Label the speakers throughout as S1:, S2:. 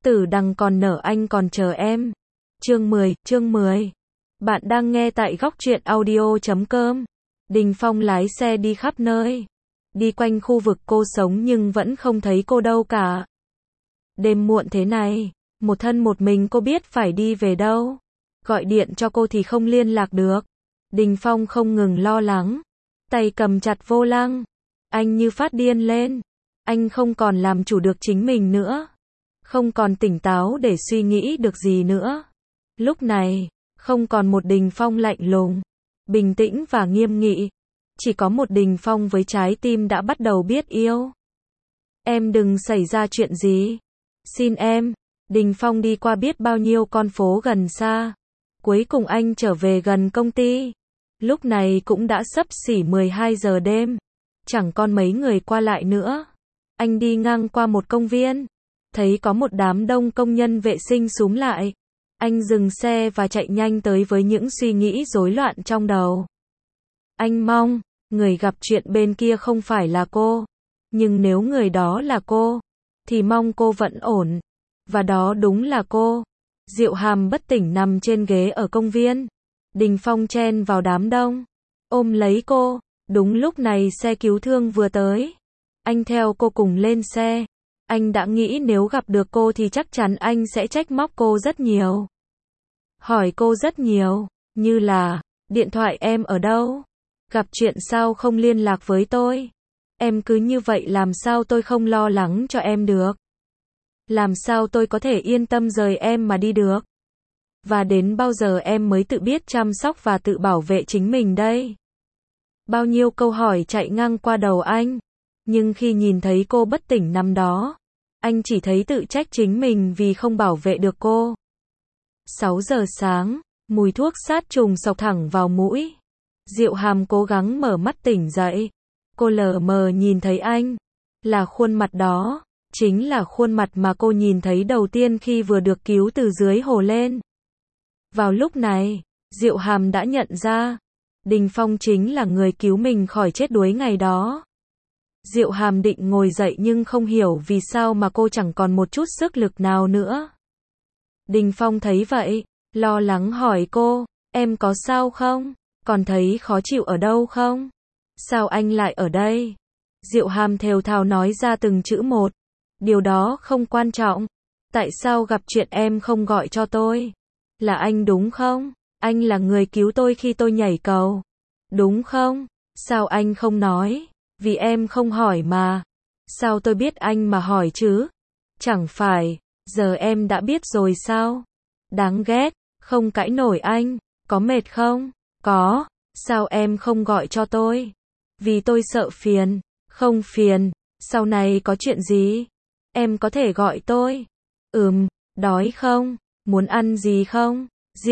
S1: Tử đằng còn nở anh còn chờ em. Chương 10. Bạn đang nghe tại góc truyện audio.com. Đình Phong lái xe đi khắp nơi. Đi quanh khu vực cô sống nhưng vẫn không thấy cô đâu cả. Đêm muộn thế này, một thân một mình cô biết phải đi về đâu. Gọi điện cho cô thì không liên lạc được. Đình Phong không ngừng lo lắng. Tay cầm chặt vô lăng. Anh như phát điên lên. Anh không còn làm chủ được chính mình nữa. Không còn tỉnh táo để suy nghĩ được gì nữa. Lúc này, không còn một Đình Phong lạnh lùng, bình tĩnh và nghiêm nghị. Chỉ có một Đình Phong với trái tim đã bắt đầu biết yêu. Em đừng xảy ra chuyện gì. Xin em. Đình Phong đi qua biết bao nhiêu con phố gần xa. Cuối cùng anh trở về gần công ty. Lúc này cũng đã xấp xỉ 12 giờ đêm. Chẳng còn mấy người qua lại nữa. Anh đi ngang qua một công viên. Thấy có một đám đông công nhân vệ sinh xúm lại. Anh dừng xe và chạy nhanh tới với những suy nghĩ rối loạn trong đầu. Anh mong, người gặp chuyện bên kia không phải là cô. Nhưng nếu người đó là cô, thì mong cô vẫn ổn. Và đó đúng là cô. Diệu Hàm bất tỉnh nằm trên ghế ở công viên. Đình Phong chen vào đám đông, ôm lấy cô. Đúng lúc này xe cứu thương vừa tới. Anh theo cô cùng lên xe. Anh đã nghĩ nếu gặp được cô thì chắc chắn anh sẽ trách móc cô rất nhiều. Hỏi cô rất nhiều, như là, điện thoại em ở đâu? Gặp chuyện sao không liên lạc với tôi? Em cứ như vậy làm sao tôi không lo lắng cho em được? Làm sao tôi có thể yên tâm rời em mà đi được? Và đến bao giờ em mới tự biết chăm sóc và tự bảo vệ chính mình đây? Bao nhiêu câu hỏi chạy ngang qua đầu anh. Nhưng khi nhìn thấy cô bất tỉnh nằm đó, anh chỉ thấy tự trách chính mình vì không bảo vệ được cô. 6 giờ sáng, mùi thuốc sát trùng xộc thẳng vào mũi. Diệu Hàm cố gắng mở mắt tỉnh dậy. Cô lờ mờ nhìn thấy anh. Là khuôn mặt đó, chính là khuôn mặt mà cô nhìn thấy đầu tiên khi vừa được cứu từ dưới hồ lên. Vào lúc này, Diệu Hàm đã nhận ra, Đình Phong chính là người cứu mình khỏi chết đuối ngày đó. Diệu Hàm định ngồi dậy nhưng không hiểu vì sao mà cô chẳng còn một chút sức lực nào nữa. Đình Phong thấy vậy, lo lắng hỏi cô, em có sao không? Còn thấy khó chịu ở đâu không? Sao anh lại ở đây? Diệu Hàm thều thào nói ra từng chữ một. Điều đó không quan trọng. Tại sao gặp chuyện em không gọi cho tôi? Là anh đúng không? Anh là người cứu tôi khi tôi nhảy cầu. Đúng không? Sao anh không nói? Vì em không hỏi mà. Sao tôi biết anh mà hỏi chứ? Chẳng phải, giờ em đã biết rồi sao? Đáng ghét, không cãi nổi anh. Có mệt không? Có. Sao em không gọi cho tôi? Vì tôi sợ phiền. Không phiền. Sau này có chuyện gì? Em có thể gọi tôi. Đói không? Muốn ăn gì không?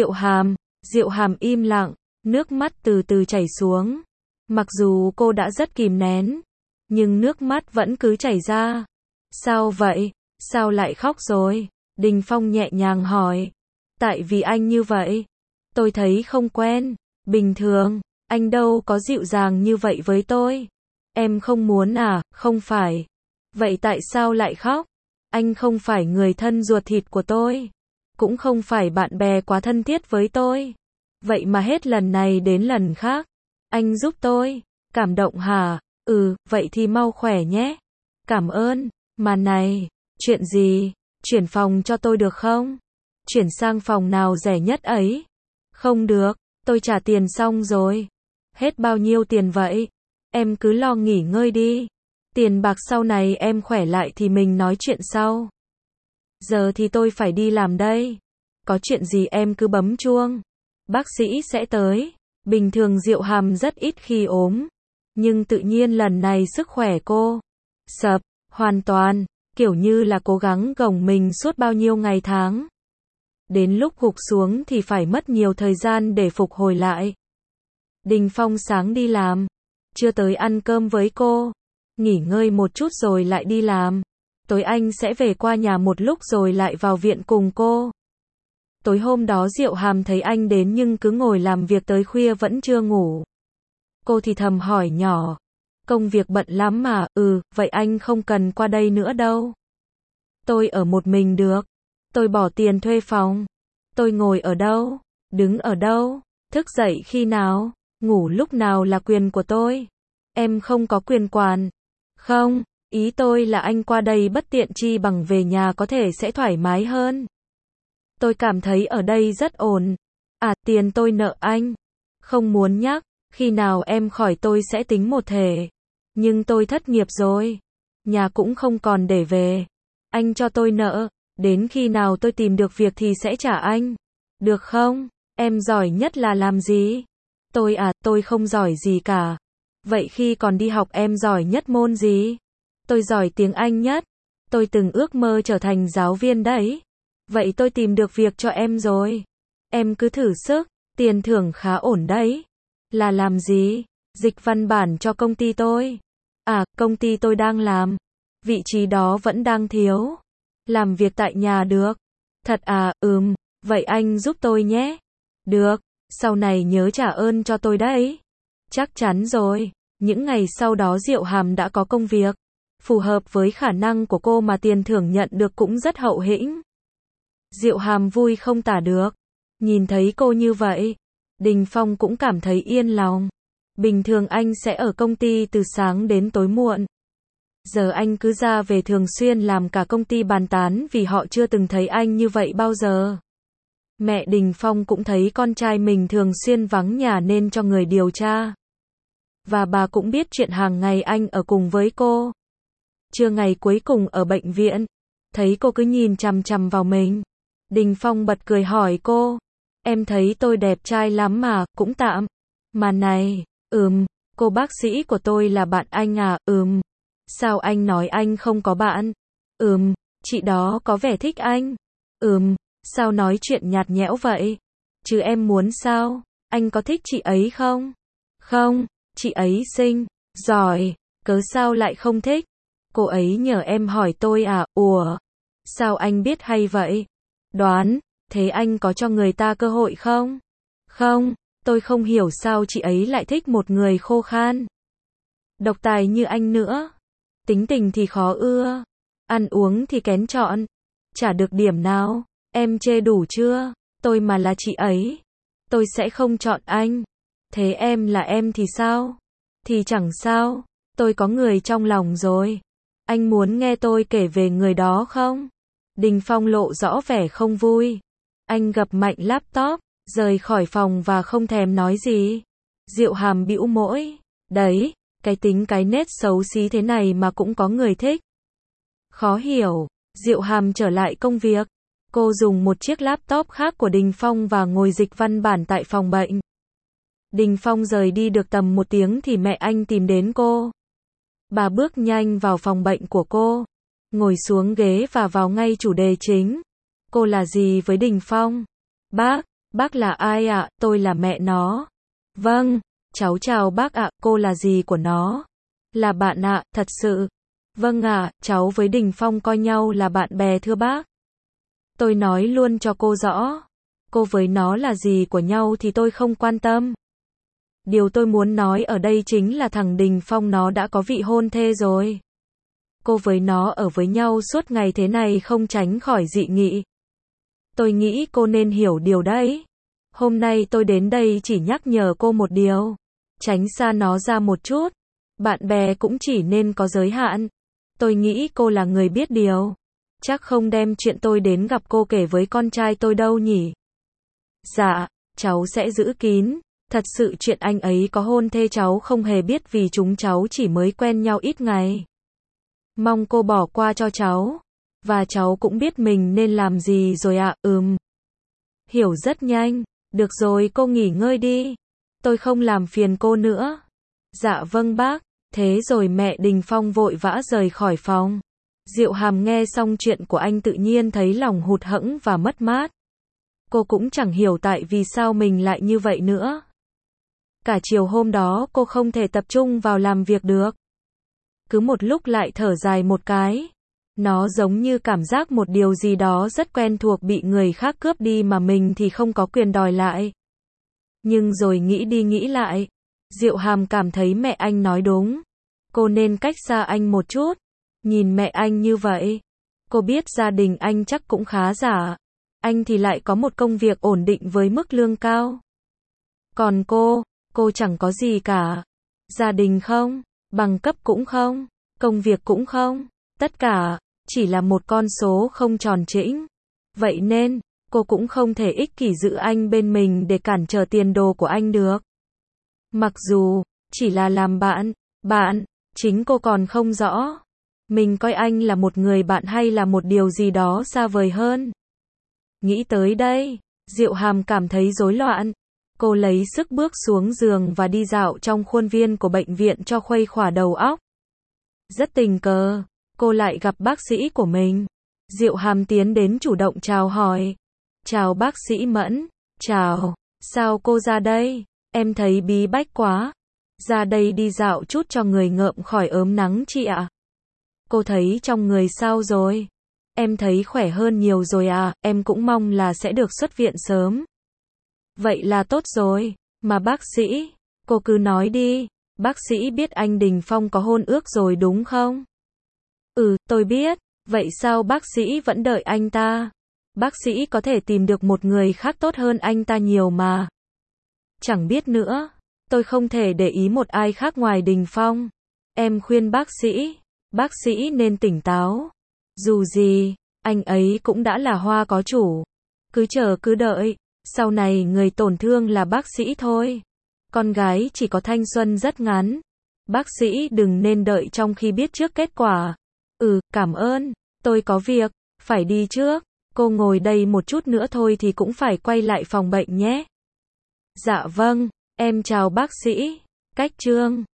S1: Diệu Hàm im lặng, nước mắt từ từ chảy xuống. Mặc dù cô đã rất kìm nén, nhưng nước mắt vẫn cứ chảy ra. Sao vậy? Sao lại khóc rồi? Đình Phong nhẹ nhàng hỏi. Tại vì anh như vậy. Tôi thấy không quen. Bình thường, anh đâu có dịu dàng như vậy với tôi. Em không muốn à? Không phải. Vậy tại sao lại khóc? Anh không phải người thân ruột thịt của tôi. Cũng không phải bạn bè quá thân thiết với tôi. Vậy mà hết lần này đến lần khác, anh giúp tôi. Cảm động hả? Vậy thì mau khỏe nhé. Cảm ơn. Mà này, chuyện gì? Chuyển phòng cho tôi được không? Chuyển sang phòng nào rẻ nhất ấy? Không được, tôi trả tiền xong rồi. Hết bao nhiêu tiền vậy? Em cứ lo nghỉ ngơi đi. Tiền bạc sau này em khỏe lại thì mình nói chuyện sau. Giờ thì tôi phải đi làm đây. Có chuyện gì em cứ bấm chuông. Bác sĩ sẽ tới. Bình thường Diệu Hàm rất ít khi ốm. Nhưng tự nhiên lần này sức khỏe cô sập, hoàn toàn, kiểu như là cố gắng gồng mình suốt bao nhiêu ngày tháng. Đến lúc gục xuống thì phải mất nhiều thời gian để phục hồi lại. Đình Phong sáng đi làm. Chưa tới ăn cơm với cô. Nghỉ ngơi một chút rồi lại đi làm. Tối anh sẽ về qua nhà một lúc rồi lại vào viện cùng cô. Tối hôm đó Diệu Hàm thấy anh đến nhưng cứ ngồi làm việc tới khuya vẫn chưa ngủ. Cô thì thầm hỏi nhỏ. Công việc bận lắm mà, vậy anh không cần qua đây nữa đâu. Tôi ở một mình được. Tôi bỏ tiền thuê phòng. Tôi ngồi ở đâu? Đứng ở đâu? Thức dậy khi nào? Ngủ lúc nào là quyền của tôi. Em không có quyền quản. Không, ý tôi là anh qua đây bất tiện chi bằng về nhà có thể sẽ thoải mái hơn. Tôi cảm thấy ở đây rất ổn. À, tiền tôi nợ anh. Không muốn nhắc, khi nào em khỏi tôi sẽ tính một thể. Nhưng tôi thất nghiệp rồi. Nhà cũng không còn để về. Anh cho tôi nợ, đến khi nào tôi tìm được việc thì sẽ trả anh. Được không? Em giỏi nhất là làm gì? Tôi không giỏi gì cả. Vậy khi còn đi học em giỏi nhất môn gì? Tôi giỏi tiếng Anh nhất. Tôi từng ước mơ trở thành giáo viên đấy. Vậy tôi tìm được việc cho em rồi. Em cứ thử sức, tiền thưởng khá ổn đấy. Là làm gì? Dịch văn bản cho công ty tôi. À, công ty tôi đang làm. Vị trí đó vẫn đang thiếu. Làm việc tại nhà được. Thật à, vậy anh giúp tôi nhé. Được, sau này nhớ trả ơn cho tôi đấy. Chắc chắn rồi. Những ngày sau đó Diệu Hàm đã có công việc phù hợp với khả năng của cô mà tiền thưởng nhận được cũng rất hậu hĩnh. Diệu Hàm vui không tả được. Nhìn thấy cô như vậy, Đình Phong cũng cảm thấy yên lòng. Bình thường anh sẽ ở công ty từ sáng đến tối muộn. Giờ anh cứ ra về thường xuyên làm cả công ty bàn tán vì họ chưa từng thấy anh như vậy bao giờ. Mẹ Đình Phong cũng thấy con trai mình thường xuyên vắng nhà nên cho người điều tra. Và bà cũng biết chuyện hàng ngày anh ở cùng với cô. Trưa ngày cuối cùng ở bệnh viện, thấy cô cứ nhìn chằm chằm vào mình. Đình Phong bật cười hỏi cô, em thấy tôi đẹp trai lắm mà, cũng tạm. Mà này, cô bác sĩ của tôi là bạn anh à, sao anh nói anh không có bạn? Chị đó có vẻ thích anh. Sao nói chuyện nhạt nhẽo vậy? Chứ em muốn sao? Anh có thích chị ấy không? Không, chị ấy xinh, giỏi, cớ sao lại không thích? Cô ấy nhờ em hỏi tôi à, sao anh biết hay vậy? Đoán, thế anh có cho người ta cơ hội không? Không, tôi không hiểu sao chị ấy lại thích một người khô khan. Độc tài như anh nữa. Tính tình thì khó ưa. Ăn uống thì kén chọn. Chả được điểm nào. Em chê đủ chưa? Tôi mà là chị ấy, tôi sẽ không chọn anh. Thế em là em thì sao? Thì chẳng sao. Tôi có người trong lòng rồi. Anh muốn nghe tôi kể về người đó không? Đình Phong lộ rõ vẻ không vui. Anh gập mạnh laptop, rời khỏi phòng và không thèm nói gì. Diệu Hàm bĩu môi. Đấy, cái tính cái nết xấu xí thế này mà cũng có người thích. Khó hiểu. Diệu Hàm trở lại công việc. Cô dùng một chiếc laptop khác của Đình Phong và ngồi dịch văn bản tại phòng bệnh. Đình Phong rời đi được tầm 1 tiếng thì mẹ anh tìm đến cô. Bà bước nhanh vào phòng bệnh của cô, ngồi xuống ghế và vào ngay chủ đề chính. Cô là gì với Đình Phong? Bác là ai ạ? Tôi là mẹ nó. Vâng, cháu chào bác ạ, cô là gì của nó? Là bạn ạ, thật sự. Vâng ạ, cháu với Đình Phong coi nhau là bạn bè thưa bác. Tôi nói luôn cho cô rõ. Cô với nó là gì của nhau thì tôi không quan tâm. Điều tôi muốn nói ở đây chính là thằng Đình Phong nó đã có vị hôn thê rồi. Cô với nó ở với nhau suốt ngày thế này không tránh khỏi dị nghị. Tôi nghĩ cô nên hiểu điều đấy. Hôm nay tôi đến đây chỉ nhắc nhở cô một điều. Tránh xa nó ra một chút. Bạn bè cũng chỉ nên có giới hạn. Tôi nghĩ cô là người biết điều. Chắc không đem chuyện tôi đến gặp cô kể với con trai tôi đâu nhỉ? Dạ, cháu sẽ giữ kín. Thật sự chuyện anh ấy có hôn thê cháu không hề biết vì chúng cháu chỉ mới quen nhau ít ngày. Mong cô bỏ qua cho cháu. Và cháu cũng biết mình nên làm gì rồi ạ, Hiểu rất nhanh. Được rồi cô nghỉ ngơi đi. Tôi không làm phiền cô nữa. Dạ vâng bác. Thế rồi mẹ Đình Phong vội vã rời khỏi phòng. Diệu Hàm nghe xong chuyện của anh tự nhiên thấy lòng hụt hẫng và mất mát. Cô cũng chẳng hiểu tại vì sao mình lại như vậy nữa. Cả chiều hôm đó cô không thể tập trung vào làm việc được. Cứ một lúc lại thở dài một cái. Nó giống như cảm giác một điều gì đó rất quen thuộc bị người khác cướp đi mà mình thì không có quyền đòi lại. Nhưng rồi nghĩ đi nghĩ lại, Diệu Hàm cảm thấy mẹ anh nói đúng. Cô nên cách xa anh một chút. Nhìn mẹ anh như vậy, Cô biết gia đình anh chắc cũng khá giả. Anh thì lại có một công việc ổn định với mức lương cao. Còn cô chẳng có gì cả. Gia đình không, bằng cấp cũng không, công việc cũng không, tất cả chỉ là một con số không tròn trĩnh. Vậy nên, cô cũng không thể ích kỷ giữ anh bên mình để cản trở tiền đồ của anh được. Mặc dù chỉ là làm bạn, chính cô còn không rõ mình coi anh là một người bạn hay là một điều gì đó xa vời hơn. Nghĩ tới đây, Diệu Hàm cảm thấy rối loạn. Cô lấy sức bước xuống giường và đi dạo trong khuôn viên của bệnh viện cho khuây khỏa đầu óc. Rất tình cờ, cô lại gặp bác sĩ của mình. Diệu Hàm tiến đến chủ động chào hỏi. Chào bác sĩ Mẫn. Chào, sao cô ra đây? Em thấy bí bách quá. Ra đây đi dạo chút cho người ngợm khỏi ốm nắng chị ạ. Cô thấy trong người sao rồi? Em thấy khỏe hơn nhiều rồi à, em cũng mong là sẽ được xuất viện sớm. Vậy là tốt rồi, mà bác sĩ, cô cứ nói đi, bác sĩ biết anh Đình Phong có hôn ước rồi đúng không? Ừ, tôi biết, vậy sao bác sĩ vẫn đợi anh ta? Bác sĩ có thể tìm được một người khác tốt hơn anh ta nhiều mà. Chẳng biết nữa, tôi không thể để ý một ai khác ngoài Đình Phong. Em khuyên bác sĩ nên tỉnh táo. Dù gì, anh ấy cũng đã là hoa có chủ. Cứ chờ cứ đợi, sau này người tổn thương là bác sĩ thôi. Con gái chỉ có thanh xuân rất ngắn. Bác sĩ đừng nên đợi trong khi biết trước kết quả. Ừ, cảm ơn, tôi có việc, phải đi trước. Cô ngồi đây một chút nữa thôi thì cũng phải quay lại phòng bệnh nhé. Dạ vâng, em chào bác sĩ. Cách chương